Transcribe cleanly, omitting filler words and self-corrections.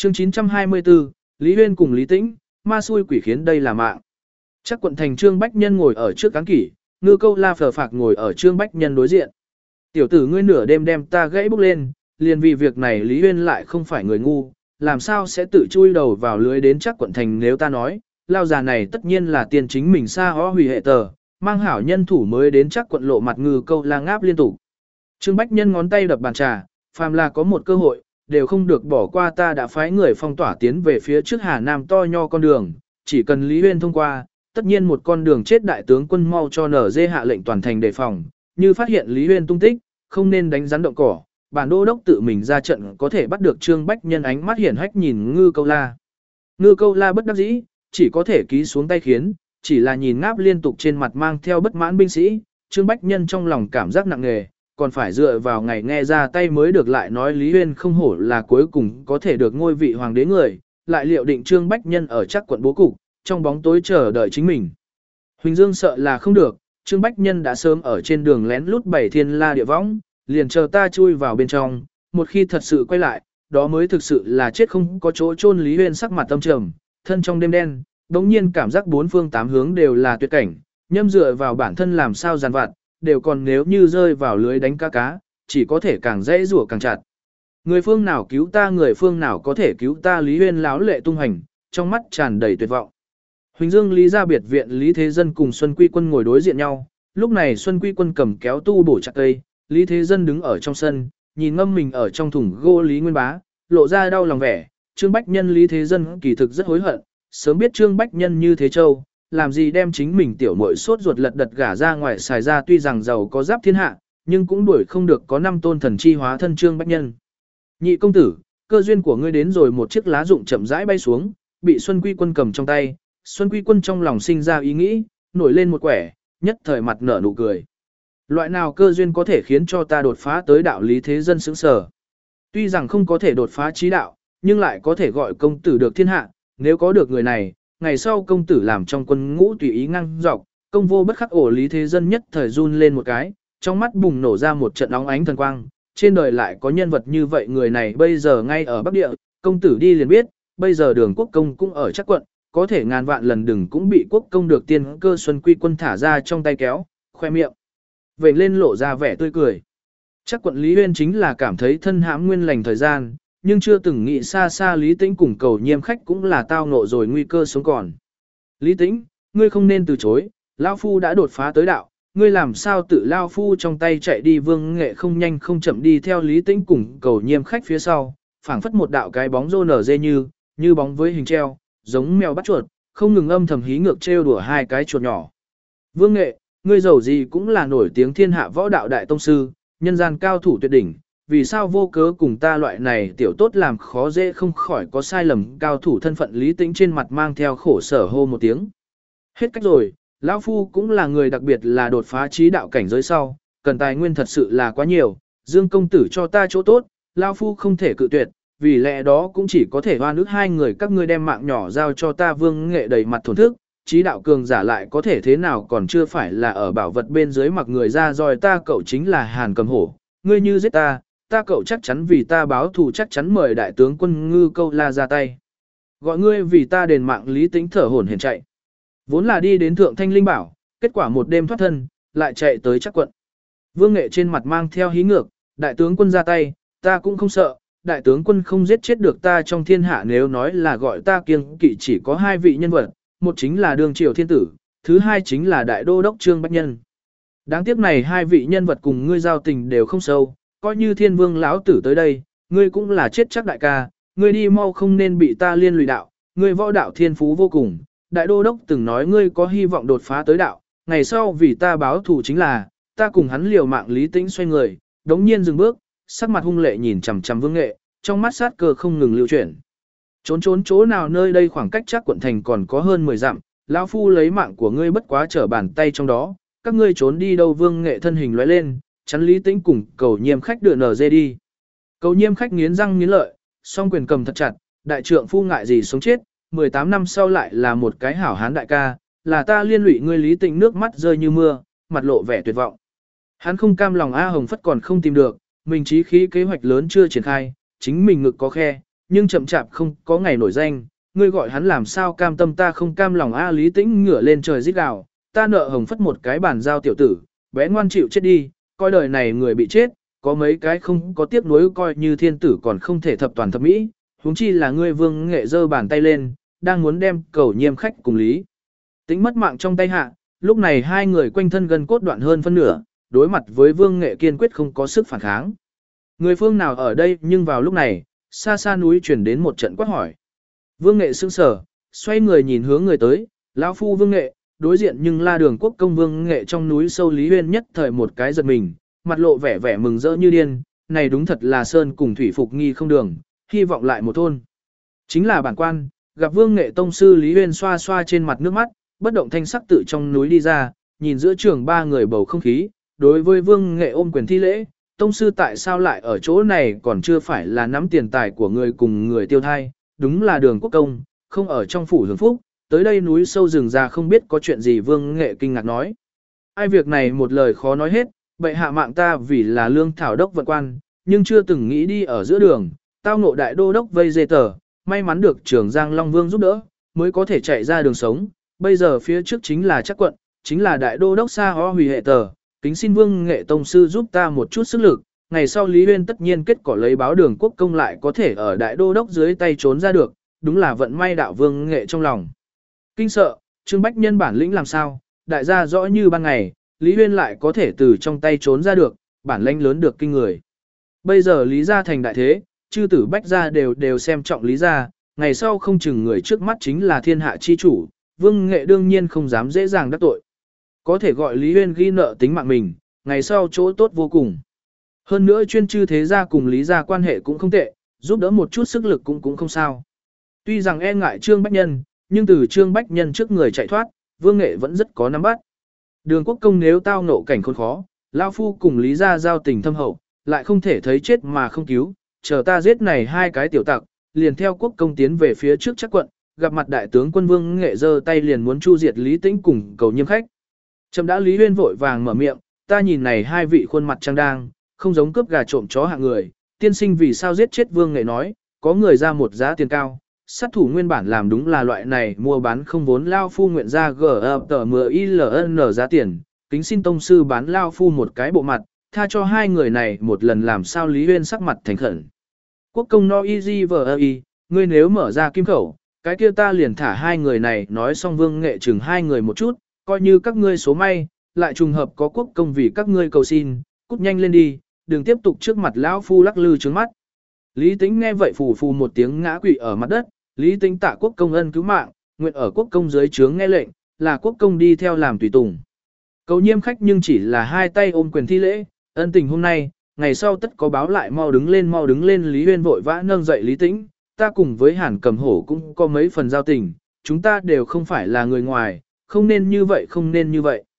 Chương 924, Lý Huyên cùng Lý Tĩnh, ma xui quỷ khiến đây là mạng. Chắc quận thành Trương Bách Nhân ngồi ở trước cán kỷ, Ngư Câu La phờ phạc ngồi ở Trương Bách Nhân đối diện. Tiểu tử ngươi nửa đêm đem ta gãy bốc lên, liền vì việc này Lý Huyên lại không phải người ngu, làm sao sẽ tự chui đầu vào lưới đến chắc quận thành nếu ta nói, lao già này tất nhiên là tiền chính mình xa hó hủy hệ tờ, mang hảo nhân thủ mới đến chắc quận lộ mặt Ngư Câu La ngáp liên tục. Trương Bách Nhân ngón tay đập bàn trà, phàm là có một cơ hội, đều không được bỏ qua ta đã phái người phong tỏa tiến về phía trước Hà Nam to nho con đường, chỉ cần Lý Huyên thông qua, tất nhiên một con đường chết đại tướng quân mau cho nở dê hạ lệnh toàn thành đề phòng, như phát hiện Lý Huyên tung tích, không nên đánh rắn động cỏ, bản đô đốc tự mình ra trận có thể bắt được Trương Bách Nhân ánh mắt hiển hách nhìn Ngư Câu La. Ngư Câu La bất đắc dĩ, chỉ có thể ký xuống tay khiến, chỉ là nhìn ngáp liên tục trên mặt mang theo bất mãn binh sĩ, Trương Bách Nhân trong lòng cảm giác nặng nề, còn phải dựa vào ngày nghe ra tay mới được lại nói Lý Huyên không hổ là cuối cùng có thể được ngôi vị hoàng đế người, lại liệu định Trương Bách Nhân ở chắc quận bố cục, trong bóng tối chờ đợi chính mình. Huỳnh Dương sợ là không được, Trương Bách Nhân đã sớm ở trên đường lén lút bảy thiên la địa võng, liền chờ ta chui vào bên trong, một khi thật sự quay lại, đó mới thực sự là chết không có chỗ chôn. Lý Huyên sắc mặt tâm trầm, thân trong đêm đen, đống nhiên cảm giác bốn phương tám hướng đều là tuyệt cảnh, nhâm dựa vào bản thân làm sao giàn vặt, đều còn nếu như rơi vào lưới đánh cá, chỉ có thể càng dễ rủa càng chặt. Người phương nào cứu ta, người phương nào có thể cứu ta. Lý Huyên láo lệ tung hành, trong mắt tràn đầy tuyệt vọng. Huỳnh Dương Lý gia biệt viện Lý Thế Dân cùng Xuân Quy Quân ngồi đối diện nhau, lúc này Xuân Quy Quân cầm kéo tu bổ chặt cây, Lý Thế Dân đứng ở trong sân, nhìn ngâm mình ở trong thùng gỗ Lý Nguyên Bá, lộ ra đau lòng vẻ. Trương Bách Nhân Lý Thế Dân kỳ thực rất hối hận, sớm biết Trương Bách Nhân như thế châu, làm gì đem chính mình tiểu muội sốt ruột lật đật gả ra ngoài xài ra, tuy rằng giàu có giáp thiên hạ, nhưng cũng đuổi không được có 5 tôn thần chi hóa thân Trương Bách Nhân. Nhị công tử, cơ duyên của ngươi đến rồi. Một chiếc lá rụng chậm rãi bay xuống, bị Xuân Quy Quân cầm trong tay. Xuân Quy Quân trong lòng sinh ra ý nghĩ, nổi lên một quẻ, nhất thời mặt nở nụ cười. Loại nào cơ duyên có thể khiến cho ta đột phá tới đạo? Lý Thế Dân sững sờ. Tuy rằng không có thể đột phá trí đạo, nhưng lại có thể gọi công tử được thiên hạ, nếu có được người này, ngày sau công tử làm trong quân ngũ tùy ý ngang dọc, công vô bất khắc ổ. Lý Thế Dân nhất thời run lên một cái, trong mắt bùng nổ ra một trận óng ánh thần quang, trên đời lại có nhân vật như vậy. Người này bây giờ ngay ở Bắc Địa, công tử đi liền biết, bây giờ Đường Quốc Công cũng ở chắc quận, có thể ngàn vạn lần đừng cũng bị Quốc Công được tiên cơ. Xuân Quy Quân thả ra trong tay kéo, khoe miệng vểnh lên lộ ra vẻ tươi cười. Chắc quận Lý Huyên chính là cảm thấy thân hãm nguyên lành thời gian, nhưng chưa từng nghĩ xa xa Lý Tĩnh cùng Cầu Nhiêm khách cũng là tao ngộ rồi nguy cơ sống còn. Lý Tĩnh, ngươi không nên từ chối, Lao Phu đã đột phá tới đạo, ngươi làm sao tự Lao Phu trong tay chạy đi? Vương Nghệ không nhanh không chậm đi theo Lý Tĩnh cùng Cầu Nhiêm khách phía sau, phảng phất một đạo cái bóng rô nở dê như bóng với hình treo, giống mèo bắt chuột, không ngừng âm thầm hí ngược trêu đùa hai cái chuột nhỏ. Vương Nghệ, ngươi giàu gì cũng là nổi tiếng thiên hạ võ đạo đại tông sư, nhân gian cao thủ tuyệt đỉnh, vì sao vô cớ cùng ta loại này tiểu tốt làm khó dễ? Không khỏi có sai lầm. Cao thủ thân phận Lý Tĩnh trên mặt mang theo khổ sở hô một tiếng. Hết cách rồi, Lão Phu cũng là người, đặc biệt là đột phá trí đạo cảnh giới sau, cần tài nguyên thật sự là quá nhiều, Dương công tử cho ta chỗ tốt, Lão Phu không thể cự tuyệt, vì lẽ đó cũng chỉ có thể oan ức hai người các ngươi đem mạng nhỏ giao cho ta. Vương Nghệ đầy mặt thổn thức, trí đạo cường giả lại có thể thế nào, còn chưa phải là ở bảo vật bên dưới mặc người ra roi. Ta cậu chính là Hàn Cầm Hổ, ngươi như giết ta, ta cậu chắc chắn vì ta báo thù, chắc chắn mời đại tướng quân Ngư Câu La ra tay, gọi ngươi vì ta đền mạng. Lý Tĩnh thở hổn hển chạy, vốn là đi đến Thượng Thanh Linh Bảo, kết quả một đêm thoát thân, lại chạy tới chắc quận. Vương Nghệ trên mặt mang theo hí ngược, đại tướng quân ra tay, ta cũng không sợ, đại tướng quân không giết chết được ta. Trong thiên hạ nếu nói là gọi ta kiêng kỵ chỉ có hai vị nhân vật, một chính là Đường Triều Thiên Tử, thứ hai chính là đại đô đốc Trương Bách Nhân. Đáng tiếc này hai vị nhân vật cùng ngươi giao tình đều không sâu, coi như Thiên Vương lão tử tới đây, ngươi cũng là chết chắc đại ca, ngươi đi mau, không nên bị ta liên lụy đạo, ngươi võ đạo thiên phú vô cùng, đại đô đốc từng nói ngươi có hy vọng đột phá tới đạo, ngày sau vì ta báo thù chính là, ta cùng hắn liều mạng. Lý Tĩnh xoay người, đống nhiên dừng bước, sắc mặt hung lệ nhìn chằm chằm Vương Nghệ, trong mắt sát cơ không ngừng lưu chuyển. Trốn chỗ nào? Nơi đây khoảng cách chắc quận thành còn có hơn 10 dặm, lão phu lấy mạng của ngươi bất quá trở bàn tay trong đó, các ngươi trốn đi đâu? Vương Nghệ thân hình lóe lên, chắn Lý Tĩnh cùng Cầu Nhiêm khách đưa nở dê đi. Cầu Nhiêm khách nghiến răng nghiến lợi, song quyền cầm thật chặt, đại trượng phu ngại gì sống chết, 18 năm sau lại là một cái hảo hán đại ca, là ta liên lụy ngươi. Lý Tĩnh nước mắt rơi như mưa, mặt lộ vẻ tuyệt vọng. Hắn không cam lòng A Hồng Phất còn không tìm được, mình chí khí kế hoạch lớn chưa triển khai, chính mình ngực có khe, nhưng chậm chạp không có ngày nổi danh, ngươi gọi hắn làm sao cam tâm ta không cam lòng a Lý Tĩnh ngửa lên trời rít gào, ta nợ Hồng Phất một cái bản giao tiểu tử, bé ngoan chịu chết đi, coi đời này người bị chết, có mấy cái không có tiếc nuối coi như thiên tử còn không thể thập toàn thập mỹ, huống chi là ngươi Vương Nghệ giơ bàn tay lên, đang muốn đem cầu nhiêm khách cùng Lý Tĩnh mất mạng trong tay hạ, lúc này hai người quanh thân gần cốt đoạn hơn phân nửa, đối mặt với Vương Nghệ kiên quyết không có sức phản kháng. Người phương nào ở đây nhưng vào lúc này, xa xa núi chuyển đến một trận quát hỏi. Vương Nghệ sững sờ, xoay người nhìn hướng người tới, lão phu Vương Nghệ, đối diện nhưng la Đường Quốc công Vương Nghệ trong núi sâu Lý Huyên nhất thời một cái giật mình, mặt lộ vẻ vẻ mừng rỡ như điên, này đúng thật là sơn cùng thủy phục nghi không đường, hy vọng lại một thôn. Chính là bản quan, gặp Vương Nghệ tông sư Lý Huyên xoa xoa trên mặt nước mắt, bất động thanh sắc tự trong núi đi ra, nhìn giữa trường ba người bầu không khí, đối với Vương Nghệ ôm quyền thi lễ, tông sư tại sao lại ở chỗ này còn chưa phải là nắm tiền tài của người cùng người tiêu thai, đúng là Đường Quốc công, không ở trong phủ hưởng phúc, tới đây núi sâu rừng ra không biết có chuyện gì. Vương Nghệ kinh ngạc nói. Ai việc này một lời khó nói hết, bệ hạ mạng ta vì là lương thảo đốc vận quan, nhưng chưa từng nghĩ đi ở giữa đường, tao ngộ đại đô đốc vây dê tờ, may mắn được trưởng Giang Long Vương giúp đỡ, mới có thể chạy ra đường sống, bây giờ phía trước chính là chắc quận, chính là đại đô đốc Sa Ho hủy hệ tờ, kính xin Vương Nghệ tông sư giúp ta một chút sức lực, ngày sau Lý Huyên tất nhiên kết quả lấy báo Đường Quốc công lại có thể ở đại đô đốc dưới tay trốn ra được, đúng là vận may đạo Vương Nghệ trong lòng. Kinh sợ, Trương Bách Nhân bản lĩnh làm sao, đại gia rõ như ban ngày, Lý Huyên lại có thể từ trong tay trốn ra được, bản lĩnh lớn được kinh người. Bây giờ Lý gia thành đại thế, chư tử Bách gia đều xem trọng Lý gia, ngày sau không chừng người trước mắt chính là thiên hạ chi chủ, Vương Nghệ đương nhiên không dám dễ dàng đắc tội. Có thể gọi Lý Huyên ghi nợ tính mạng mình, ngày sau chỗ tốt vô cùng. Hơn nữa chuyên chư thế gia cùng Lý gia quan hệ cũng không tệ, giúp đỡ một chút sức lực cũng không sao. Tuy rằng e ngại Trương Bách Nhân, nhưng từ Trương Bách Nhân trước người chạy thoát, Vương Nghệ vẫn rất có nắm bắt. Đường Quốc công nếu tao nộ cảnh khốn khó, lão phu cùng Lý gia giao tình thâm hậu, lại không thể thấy chết mà không cứu, chờ ta giết này hai cái tiểu tặc, liền theo quốc công tiến về phía trước chắc quận, gặp mặt đại tướng quân Vương Nghệ giơ tay liền muốn chu diệt Lý Tĩnh cùng cầu nhiêm khách. Trầm đã Lý Huyên vội vàng mở miệng, ta nhìn này hai vị khuôn mặt trang đang, không giống cướp gà trộm chó hạng người, tiên sinh vì sao giết chết Vương Nghệ nói, có người ra một giá tiền cao, sát thủ nguyên bản làm đúng là loại này mua bán không vốn lao phu nguyện ra GFTMILN giá tiền, kính xin tông sư bán lao phu một cái bộ mặt, tha cho hai người này một lần. Làm sao Lý Huyên sắc mặt thành khẩn. Quốc công no easy VI, ngươi nếu mở ra kim khẩu, cái kia ta liền thả hai người này. Nói xong Vương Nghệ chừng hai người một chút, coi như các ngươi số may, lại trùng hợp có quốc công vì các ngươi cầu xin, cút nhanh lên đi, đừng tiếp tục trước mặt lão phu lắc lư trướng mắt. Lý Tĩnh nghe vậy phù phù một tiếng ngã quỵ ở mặt đất, Lý Tĩnh tạ quốc công ân cứu mạng, nguyện ở quốc công dưới trướng nghe lệnh, là quốc công đi theo làm tùy tùng. Cầu nhiêm khách nhưng chỉ là hai tay ôm quyền thi lễ, ân tình hôm nay, ngày sau tất có báo lại, mau đứng lên. Lý Huyên vội vã nâng dậy Lý Tĩnh, ta cùng với Hàn Cầm Hổ cũng có mấy phần giao tình, chúng ta đều không phải là người ngoài, không nên như vậy.